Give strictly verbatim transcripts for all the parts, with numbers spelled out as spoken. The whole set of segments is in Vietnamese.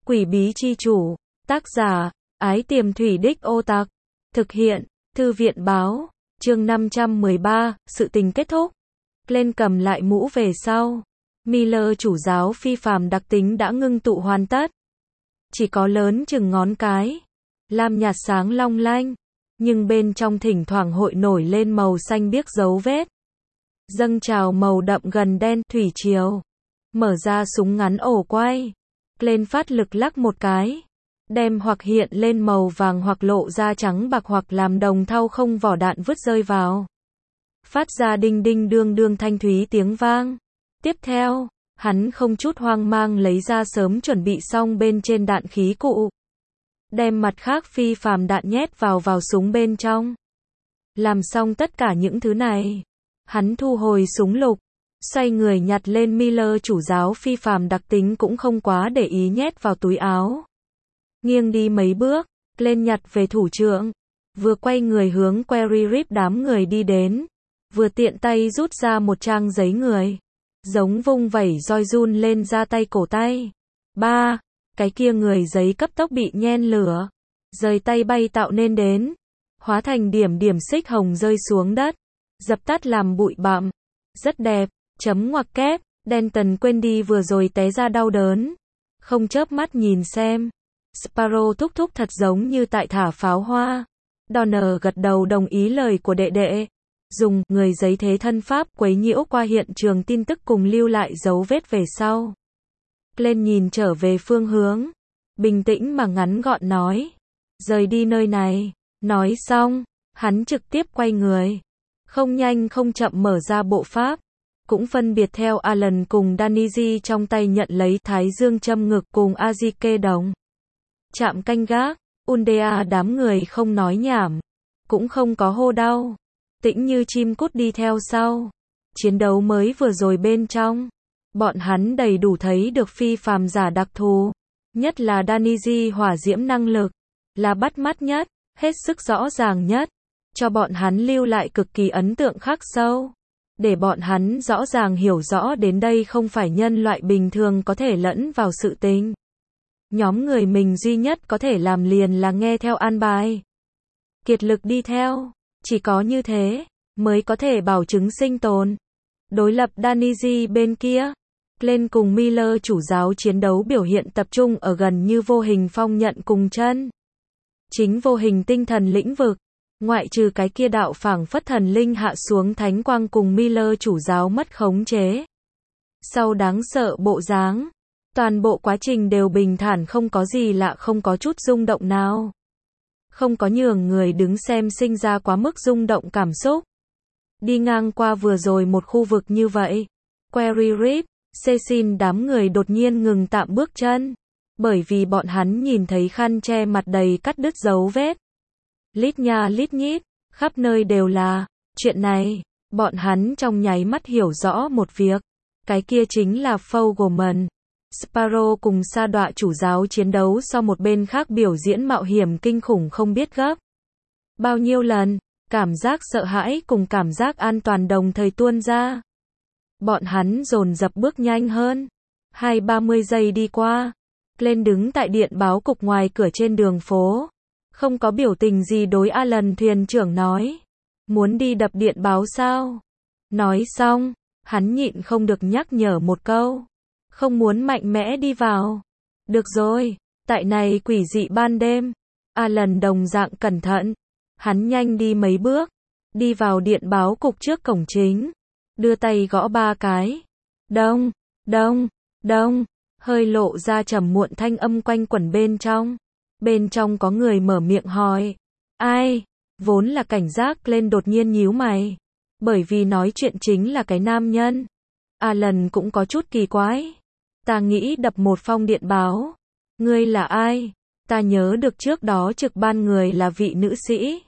Quỷ bí chi chủ, tác giả, Ái Tiềm Thủy Đích Ô Tặc, thực hiện, Thư viện báo, chương năm trăm mười ba, sự tình kết thúc. Glenn cầm lại mũ về sau. Miller chủ giáo phi phàm đặc tính đã ngưng tụ hoàn tất. Chỉ có lớn chừng ngón cái. Lam nhạt sáng long lanh. Nhưng bên trong thỉnh thoảng hội nổi lên màu xanh biếc dấu vết. Dâng trào màu đậm gần đen thủy triều. Mở ra súng ngắn ổ quay. Glenn phát lực lắc một cái. Đem hoặc hiện lên màu vàng hoặc lộ ra trắng bạc hoặc làm đồng thau không vỏ đạn vứt rơi vào. Phát ra đinh đinh đương đương thanh thúy tiếng vang. Tiếp theo, hắn không chút hoang mang lấy ra sớm chuẩn bị xong bên trên đạn khí cụ. Đem mặt khác phi phàm đạn nhét vào vào súng bên trong. Làm xong tất cả những thứ này. Hắn thu hồi súng lục. Xoay người nhặt lên Miller chủ giáo phi phàm đặc tính cũng không quá để ý nhét vào túi áo. Nghiêng đi mấy bước, lên nhặt về thủ trưởng. Vừa quay người hướng Query Rip đám người đi đến. Vừa tiện tay rút ra một trang giấy người. Giống vung vẩy roi run lên ra tay cổ tay. Ba, cái kia người giấy cấp tốc bị nhen lửa. Rời tay bay tạo nên đến. Hóa thành điểm điểm xích hồng rơi xuống đất. Dập tắt làm bụi bặm. Rất đẹp, chấm ngoặc kép. Denton quên đi vừa rồi té ra đau đớn. Không chớp mắt nhìn xem. Sparrow thúc thúc thật giống như tại thả pháo hoa. Donner gật đầu đồng ý lời của đệ đệ. Dùng người giấy thế thân pháp quấy nhiễu qua hiện trường tin tức cùng lưu lại dấu vết về sau. Glenn nhìn trở về phương hướng. Bình tĩnh mà ngắn gọn nói. Rời đi nơi này. Nói xong, hắn trực tiếp quay người. Không nhanh không chậm mở ra bộ pháp. Cũng phân biệt theo Alan cùng Daniji trong tay nhận lấy thái dương châm ngực cùng Azike đồng. Chạm canh gác, Undea đám người không nói nhảm. Cũng không có hô đau. Tĩnh như chim cút đi theo sau. Chiến đấu mới vừa rồi bên trong. Bọn hắn đầy đủ thấy được phi phàm giả đặc thù. Nhất là Daniji hỏa diễm năng lực. Là bắt mắt nhất, hết sức rõ ràng nhất. Cho bọn hắn lưu lại cực kỳ ấn tượng khắc sâu. Để bọn hắn rõ ràng hiểu rõ đến đây không phải nhân loại bình thường có thể lẫn vào sự tình. Nhóm người mình duy nhất có thể làm liền là nghe theo an bài. Kiệt lực đi theo. Chỉ có như thế, mới có thể bảo chứng sinh tồn. Đối lập Daniji bên kia. Glenn cùng Miller chủ giáo chiến đấu biểu hiện tập trung ở gần như vô hình phong nhận cùng chân. Chính vô hình tinh thần lĩnh vực. Ngoại trừ cái kia đạo phảng phất thần linh hạ xuống thánh quang cùng Miller chủ giáo mất khống chế. Sau đáng sợ bộ dáng. Toàn bộ quá trình đều bình thản không có gì lạ không có chút rung động nào. Không có nhường người đứng xem sinh ra quá mức rung động cảm xúc. Đi ngang qua vừa rồi một khu vực như vậy. Query Rip, Cecil đám người đột nhiên ngừng tạm bước chân. Bởi vì bọn hắn nhìn thấy khăn che mặt đầy cắt đứt dấu vết. Lít nha lít nhít, khắp nơi đều là. Chuyện này, bọn hắn trong nháy mắt hiểu rõ một việc. Cái kia chính là Fogelman. Sparrow cùng sa đọa chủ giáo chiến đấu so một bên khác biểu diễn mạo hiểm kinh khủng không biết gấp. Bao nhiêu lần, cảm giác sợ hãi cùng cảm giác an toàn đồng thời tuôn ra. Bọn hắn dồn dập bước nhanh hơn. Hai ba mươi giây đi qua. Glenn đứng tại điện báo cục ngoài cửa trên đường phố. Không có biểu tình gì đối Alan thuyền trưởng nói. Muốn đi đập điện báo sao? Nói xong, hắn nhịn không được nhắc nhở một câu. Không muốn mạnh mẽ đi vào. Được rồi, tại này quỷ dị ban đêm. Alan đồng dạng cẩn thận. Hắn nhanh đi mấy bước. Đi vào điện báo cục trước cổng chính. Đưa tay gõ ba cái. Đông, đông, đông. Hơi lộ ra trầm muộn thanh âm quanh quẩn bên trong. Bên trong có người mở miệng hỏi. Ai? Vốn là cảnh giác lên đột nhiên nhíu mày. Bởi vì nói chuyện chính là cái nam nhân. Alan cũng có chút kỳ quái. Ta nghĩ đập một phong điện báo. Ngươi là ai? Ta nhớ được trước đó trực ban người là vị nữ sĩ.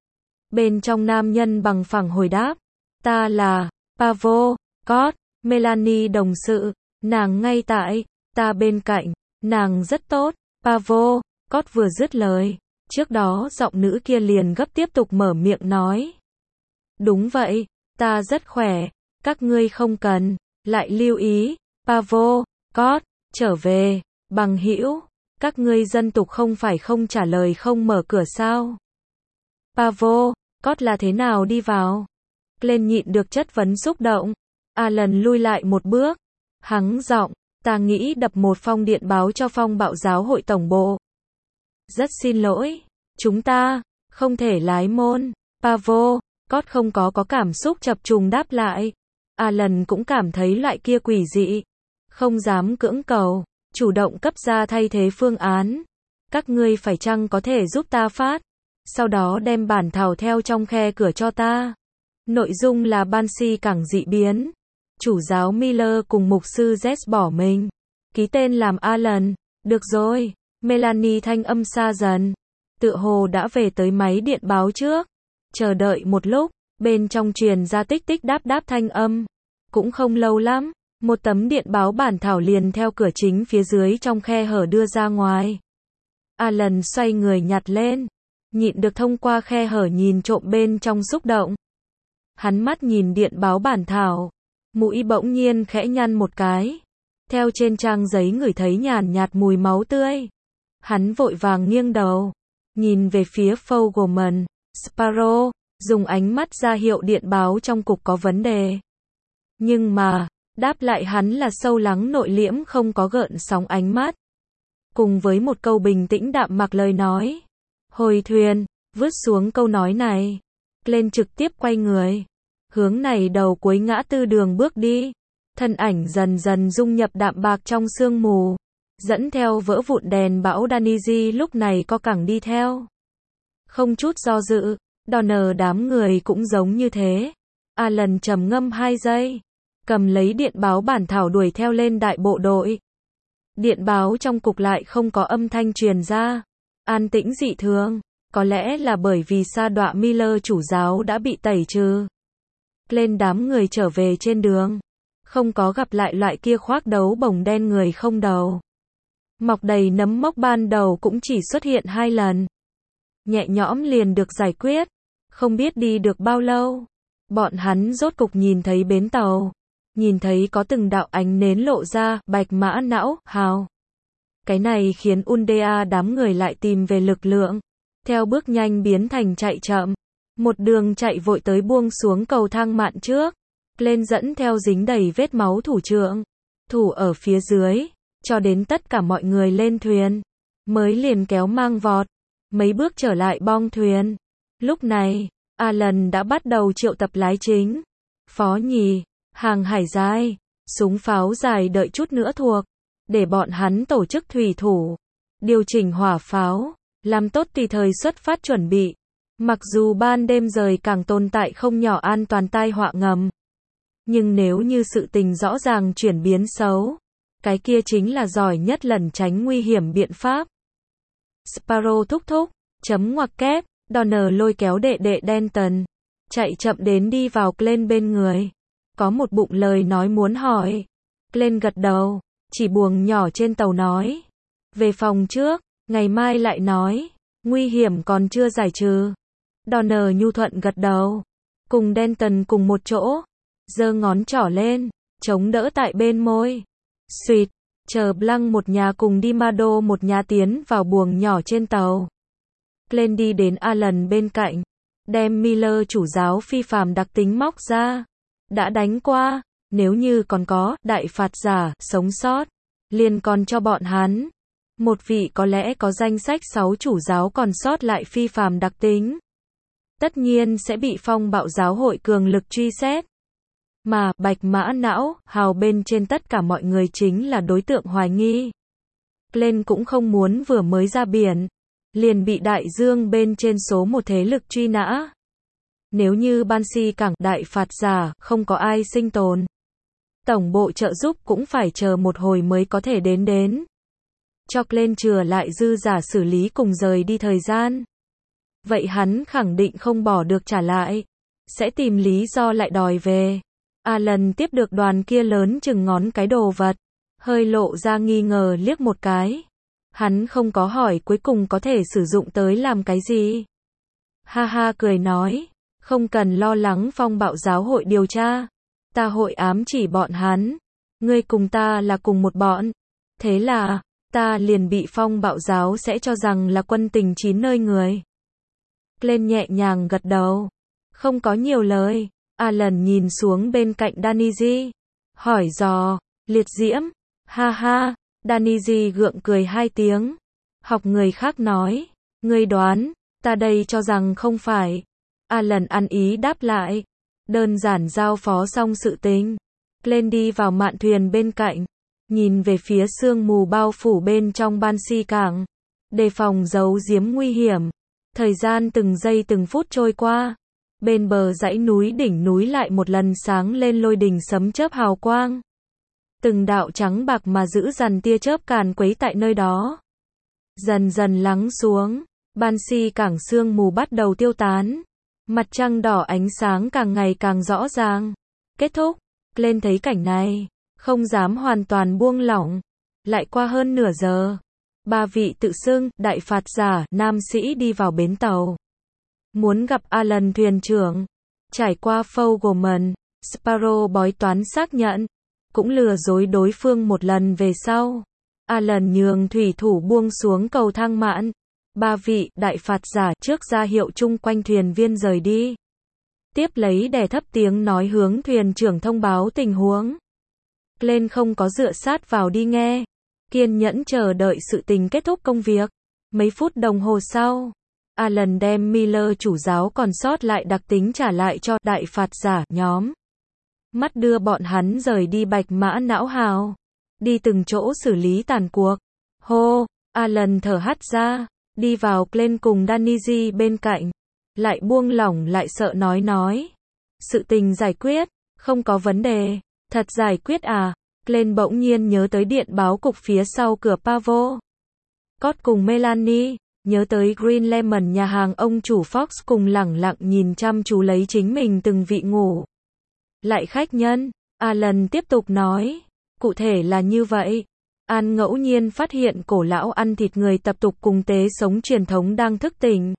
Bên trong nam nhân bằng phẳng hồi đáp. Ta là Pavo, Cott, Melanie đồng sự. Nàng ngay tại, ta bên cạnh. Nàng rất tốt. Pavo, Cott vừa dứt lời. Trước đó giọng nữ kia liền gấp tiếp tục mở miệng nói. Đúng vậy, ta rất khỏe. Các ngươi không cần. Lại lưu ý. Pavo, Cott, trở về. Bằng hữu, Các ngươi dân tục không phải không trả lời không mở cửa sao? Pavo, Cốt là thế nào đi vào? Glenn nhịn được chất vấn xúc động. Alan lui lại một bước. Hắng giọng, ta nghĩ đập một phong điện báo cho phong bạo giáo hội tổng bộ. Rất xin lỗi, chúng ta không thể lái môn. Pavo, Cốt không có có cảm xúc chập trùng đáp lại. Alan cũng cảm thấy loại kia quỷ dị. Không dám cưỡng cầu, chủ động cấp ra thay thế phương án. Các ngươi phải chăng có thể giúp ta phát? Sau đó đem bản thảo theo trong khe cửa cho ta. Nội dung là Banshee cảng dị biến. Chủ giáo Miller cùng mục sư Jess bỏ mình. Ký tên làm Alan. Được rồi. Melanie thanh âm xa dần. Tựa hồ đã về tới máy điện báo trước. Chờ đợi một lúc, bên trong truyền ra tích tích đáp đáp thanh âm. Cũng không lâu lắm, một tấm điện báo bản thảo liền theo cửa chính phía dưới trong khe hở đưa ra ngoài. Alan xoay người nhặt lên. Nhịn được thông qua khe hở nhìn trộm bên trong xúc động. Hắn mắt nhìn điện báo bản thảo. Mũi bỗng nhiên khẽ nhăn một cái. Theo trên trang giấy ngửi thấy nhàn nhạt mùi máu tươi. Hắn vội vàng nghiêng đầu. Nhìn về phía Fogelman. Sparrow, dùng ánh mắt ra hiệu điện báo trong cục có vấn đề. Nhưng mà, đáp lại hắn là sâu lắng nội liễm không có gợn sóng ánh mắt. Cùng với một câu bình tĩnh đạm mạc lời nói. Hồi thuyền, vứt xuống câu nói này. Lên trực tiếp quay người. Hướng này đầu cuối ngã tư đường bước đi. Thân ảnh dần dần dung nhập đạm bạc trong sương mù. Dẫn theo vỡ vụn đèn bão Daniji lúc này co cẳng đi theo. Không chút do dự, Donner đám người cũng giống như thế. Alan trầm ngâm hai giây. Cầm lấy điện báo bản thảo đuổi theo lên đại bộ đội. Điện báo trong cục lại không có âm thanh truyền ra. An tĩnh dị thường. Có lẽ là bởi vì sa đọa Miller chủ giáo đã bị tẩy trừ. Lên đám người trở về trên đường. Không có gặp lại loại kia khoác đấu bồng đen người không đầu. Mọc đầy nấm mốc ban đầu cũng chỉ xuất hiện hai lần. Nhẹ nhõm liền được giải quyết. Không biết đi được bao lâu. Bọn hắn rốt cục nhìn thấy bến tàu. Nhìn thấy có từng đạo ánh nến lộ ra, bạch mã não, hào. Cái này khiến Undea đám người lại tìm về lực lượng. Theo bước nhanh biến thành chạy chậm. Một đường chạy vội tới buông xuống cầu thang mạn trước. Lên dẫn theo dính đầy vết máu thủ trưởng. Thủ ở phía dưới. Cho đến tất cả mọi người lên thuyền. Mới liền kéo mang vọt. Mấy bước trở lại bong thuyền. Lúc này, Alan đã bắt đầu triệu tập lái chính. Phó nhì, hàng hải dài, súng pháo dài đợi chút nữa thuộc. Để bọn hắn tổ chức thủy thủ. Điều chỉnh hỏa pháo. Làm tốt tùy thời xuất phát chuẩn bị. Mặc dù ban đêm rời càng tồn tại không nhỏ an toàn tai họa ngầm. Nhưng nếu như sự tình rõ ràng chuyển biến xấu. Cái kia chính là giỏi nhất lẩn tránh nguy hiểm biện pháp. Sparrow thúc thúc, chấm ngoặc kép, Donner lôi kéo đệ đệ Denton. Chạy chậm đến đi vào Glenn bên người. Có một bụng lời nói muốn hỏi. Glenn gật đầu, chỉ buồng nhỏ trên tàu nói. Về phòng trước, ngày mai lại nói. Nguy hiểm còn chưa giải trừ. Donner nhu thuận gật đầu. Cùng Denton cùng một chỗ. Giơ ngón trỏ lên, chống đỡ tại bên môi. Xuyệt, chờ Blanc một nhà cùng đi Mado một nhà tiến vào buồng nhỏ trên tàu. Glenn đi đến Alan bên cạnh. Đem Miller chủ giáo phi phàm đặc tính móc ra. Đã đánh qua, nếu như còn có, đại phạt giả, sống sót. Liền còn cho bọn hắn. Một vị có lẽ có danh sách sáu chủ giáo còn sót lại phi phàm đặc tính. Tất nhiên sẽ bị phong bạo giáo hội cường lực truy xét. Mà, bạch mã não, hào bên trên tất cả mọi người chính là đối tượng hoài nghi. Glenn cũng không muốn vừa mới ra biển. Liền bị đại dương bên trên số một thế lực truy nã. Nếu như Banshee cảng đại phạt giả, không có ai sinh tồn. Tổng bộ trợ giúp cũng phải chờ một hồi mới có thể đến đến. Cho Glenn chừa lại dư giả xử lý cùng rời đi thời gian. Vậy hắn khẳng định không bỏ được trả lại. Sẽ tìm lý do lại đòi về. Alan tiếp được đoàn kia lớn chừng ngón cái đồ vật. Hơi lộ ra nghi ngờ liếc một cái. Hắn không có hỏi cuối cùng có thể sử dụng tới làm cái gì. Ha ha cười nói. Không cần lo lắng phong bạo giáo hội điều tra. Ta hội ám chỉ bọn hắn. Ngươi cùng ta là cùng một bọn. Thế là, ta liền bị phong bạo giáo sẽ cho rằng là quân tình chín nơi người. Glenn nhẹ nhàng gật đầu. Không có nhiều lời. Alan nhìn xuống bên cạnh Danny, hỏi dò, liệt diễm, ha ha, Danny gượng cười hai tiếng. Học người khác nói, ngươi đoán, ta đây cho rằng không phải. Alan ăn ý đáp lại. Đơn giản giao phó xong sự tình. Glenn đi vào mạn thuyền bên cạnh. Nhìn về phía sương mù bao phủ bên trong Banshee cảng. Đề phòng giấu giếm nguy hiểm. Thời gian từng giây từng phút trôi qua. Bên bờ dãy núi đỉnh núi lại một lần sáng lên lôi đình sấm chớp hào quang. Từng đạo trắng bạc mà giữ dằn tia chớp càn quấy tại nơi đó. Dần dần lắng xuống. Banshee cảng sương mù bắt đầu tiêu tán. Mặt trăng đỏ ánh sáng càng ngày càng rõ ràng. Kết thúc. Glenn thấy cảnh này. Không dám hoàn toàn buông lỏng. Lại qua hơn nửa giờ. Ba vị tự xưng, đại phạt giả, nam sĩ đi vào bến tàu. Muốn gặp Alan thuyền trưởng. Trải qua Fogelman, Sparrow bói toán xác nhận. Cũng lừa dối đối phương một lần về sau. Alan nhường thủy thủ buông xuống cầu thang mạn. Ba vị, đại phạt giả, trước ra hiệu chung quanh thuyền viên rời đi. Tiếp lấy đè thấp tiếng nói hướng thuyền trưởng thông báo tình huống. Glenn không có dựa sát vào đi nghe. Kiên nhẫn chờ đợi sự tình kết thúc công việc. Mấy phút đồng hồ sau, Alan đem Miller chủ giáo còn sót lại đặc tính trả lại cho đại phạt giả nhóm. Mắt đưa bọn hắn rời đi bạch mã não hào. Đi từng chỗ xử lý tàn cuộc. Hô, Alan thở hắt ra. Đi vào Glenn cùng Danny bên cạnh. Lại buông lỏng lại sợ nói nói. Sự tình giải quyết, không có vấn đề. Thật giải quyết à? Glenn bỗng nhiên nhớ tới điện báo cục phía sau cửa Pavo. Scott cùng Melanie, nhớ tới Green Lemon nhà hàng ông chủ Fox cùng lẳng lặng nhìn chăm chú lấy chính mình từng vị ngủ. Lại khách nhân, Alan tiếp tục nói. Cụ thể là như vậy. An ngẫu nhiên phát hiện cổ lão ăn thịt người tập tục cùng tế sống truyền thống đang thức tỉnh.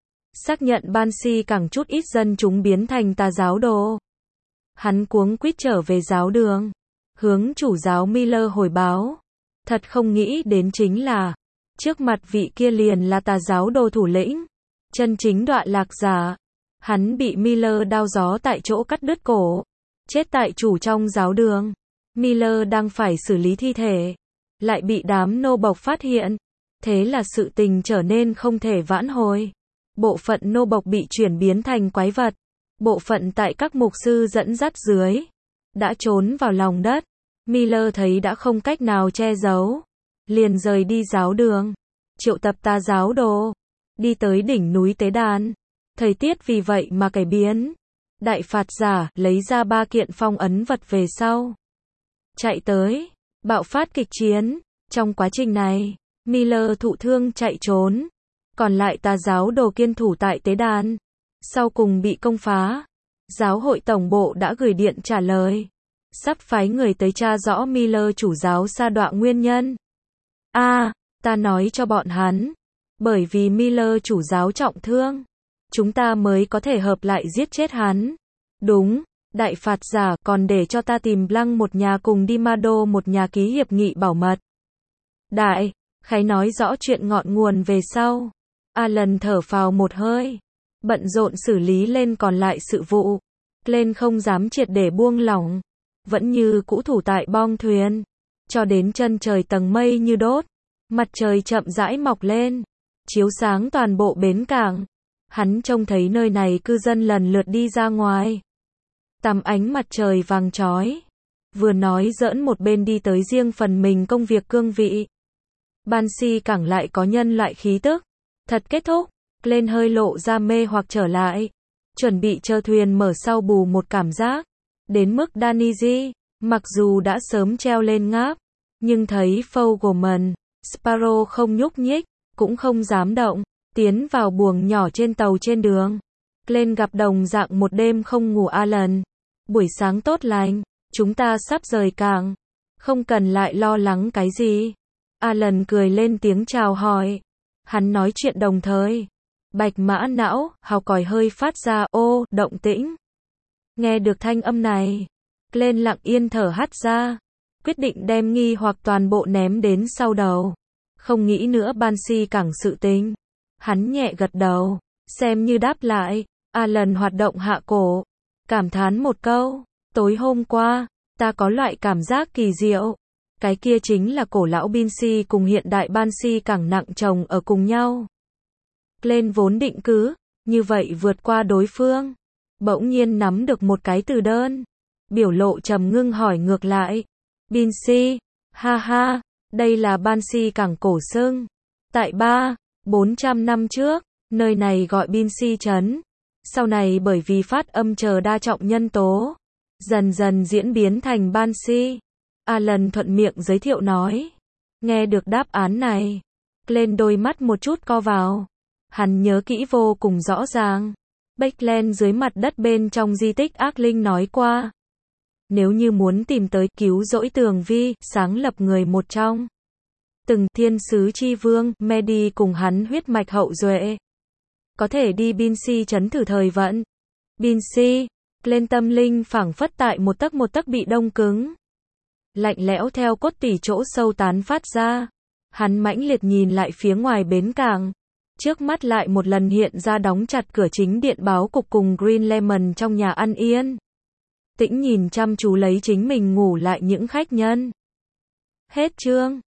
Xác nhận Banshee càng chút ít dân chúng biến thành tà giáo đồ. Hắn cuống quýt trở về giáo đường. Hướng chủ giáo Miller hồi báo. Thật không nghĩ đến chính là, trước mặt vị kia liền là tà giáo đồ thủ lĩnh. Chân chính đọa lạc giả. Hắn bị Miller đao gió tại chỗ cắt đứt cổ. Chết tại chủ trong giáo đường. Miller đang phải xử lý thi thể. Lại bị đám nô bộc phát hiện. Thế là sự tình trở nên không thể vãn hồi. Bộ phận nô bộc bị chuyển biến thành quái vật. Bộ phận tại các mục sư dẫn dắt dưới. Đã trốn vào lòng đất. Miller thấy đã không cách nào che giấu. Liền rời đi giáo đường. Triệu tập tà giáo đồ. Đi tới đỉnh núi tế đàn. Thời tiết vì vậy mà cải biến. Đại phạt giả lấy ra ba kiện phong ấn vật về sau. Chạy tới. Bạo phát kịch chiến. Trong quá trình này, Miller thụ thương chạy trốn. Còn lại tà giáo đồ kiên thủ tại tế đàn. Sau cùng bị công phá. Giáo hội tổng bộ đã gửi điện trả lời. Sắp phái người tới tra rõ Miller chủ giáo sa đọa nguyên nhân. A, à, ta nói cho bọn hắn. Bởi vì Miller chủ giáo trọng thương. Chúng ta mới có thể hợp lại giết chết hắn. Đúng, đại phạt giả còn để cho ta tìm Blanc một nhà cùng Dimado một nhà ký hiệp nghị bảo mật. Đại, khái nói rõ chuyện ngọn nguồn về sau. Alan thở phào một hơi. Bận rộn xử lý lên còn lại sự vụ. Glenn không dám triệt để buông lỏng. Vẫn như cũ thủ tại bong thuyền. Cho đến chân trời tầng mây như đốt. Mặt trời chậm rãi mọc lên. Chiếu sáng toàn bộ bến cảng. Hắn trông thấy nơi này cư dân lần lượt đi ra ngoài. Tắm ánh mặt trời vàng chói. Vừa nói giỡn một bên đi tới riêng phần mình công việc cương vị. Banshee cảng lại có nhân loại khí tức. Thật kết thúc. Glenn hơi lộ ra mê hoặc trở lại. Chuẩn bị chờ thuyền mở sau bù một cảm giác. Đến mức Danny, mặc dù đã sớm treo lên ngáp. Nhưng thấy Fogelman, Sparrow không nhúc nhích. Cũng không dám động. Tiến vào buồng nhỏ trên tàu trên đường. Glenn gặp đồng dạng một đêm không ngủ Alan. Buổi sáng tốt lành. Chúng ta sắp rời cảng. Không cần lại lo lắng cái gì. Alan cười lên tiếng chào hỏi. Hắn nói chuyện đồng thời. Bạch mã não, hào còi hơi phát ra ô, động tĩnh. Nghe được thanh âm này. Glenn lặng yên thở hắt ra. Quyết định đem nghi hoặc toàn bộ ném đến sau đầu. Không nghĩ nữa Banshee cảng sự tình. Hắn nhẹ gật đầu, xem như đáp lại. Alan hoạt động hạ cổ, cảm thán một câu. Tối hôm qua, ta có loại cảm giác kỳ diệu. Cái kia chính là cổ lão Banshee cùng hiện đại Banshee cảng nặng chồng ở cùng nhau. Glenn vốn định cứ như vậy vượt qua đối phương, bỗng nhiên nắm được một cái từ đơn. Biểu lộ trầm ngưng hỏi ngược lại. Banshee, ha ha, đây là Banshee cảng cổ xưng. Tại ba, bốn trăm năm trước, nơi này gọi Banshee trấn. Sau này bởi vì phát âm chờ đa trọng nhân tố, dần dần diễn biến thành Banshee. Alan thuận miệng giới thiệu nói. Nghe được đáp án này, Glenn đôi mắt một chút co vào. Hắn nhớ kỹ vô cùng rõ ràng. Backland dưới mặt đất bên trong di tích ác linh nói qua. Nếu như muốn tìm tới cứu rỗi Tường Vi, sáng lập người một trong từng thiên sứ chi vương, Medi cùng hắn huyết mạch hậu duệ, có thể đi Banshee trấn thử thời vận. Banshee, Glenn tâm linh phảng phất tại một tấc một tấc bị đông cứng. Lạnh lẽo theo cốt tủy chỗ sâu tán phát ra. Hắn mãnh liệt nhìn lại phía ngoài bến cảng. Trước mắt lại một lần hiện ra đóng chặt cửa chính điện báo cục cùng Green Lemon trong nhà ăn yên. Tĩnh nhìn chăm chú lấy chính mình ngủ lại những khách nhân. Hết chương.